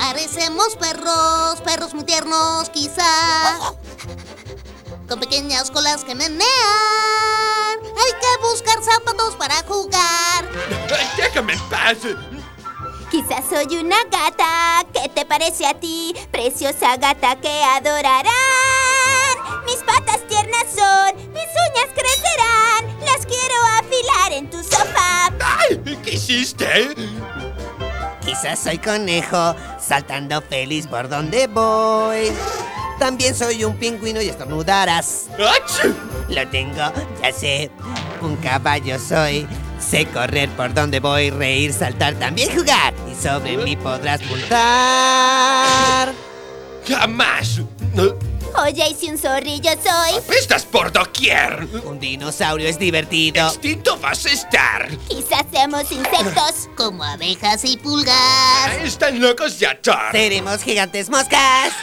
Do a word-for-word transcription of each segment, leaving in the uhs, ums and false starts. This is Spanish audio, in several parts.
Parecemos perros, perros muy tiernos, quizá, con pequeñas colas que menean. Hay que buscar zapatos para jugar. ¡Déjame en paz! Quizás soy una gata. ¿Qué te parece a ti? Preciosa gata que adorarán. Mis patas tiernas son, mis uñas crecerán. Las quiero afilar en tu sofá. ¡Ay! ¿Qué hiciste? Quizás soy conejo, saltando feliz por donde voy. También soy un pingüino y estornudarás. ¡Ach! Lo tengo, ya sé. Un caballo soy. Sé correr por donde voy, reír, saltar, también jugar. Y sobre mí podrás montar. ¡Jamás! Oye, y si un zorrillo soy. ¡Apestas por doquier! Un dinosaurio es divertido. ¡Extinto vas a estar! Quizás seamos insectos. Como abejas y pulgas. ¡Están locos ya, Thor! Seremos gigantes moscas.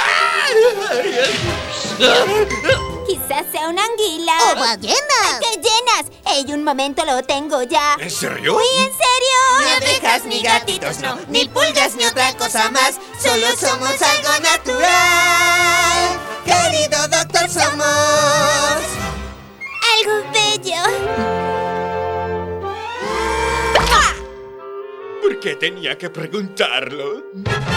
Quizás sea una anguila. ¡O ballenas! ¡Qué llenas! ¡Ey, un momento, lo tengo ya! ¿En serio? ¡Uy, en serio! Ni abejas, ni gatitos, no. Ni pulgas, ni otra cosa más. Solo somos algo natural. Querido doctor, somos ¡Algo bello! ¿Por qué tenía que preguntarlo?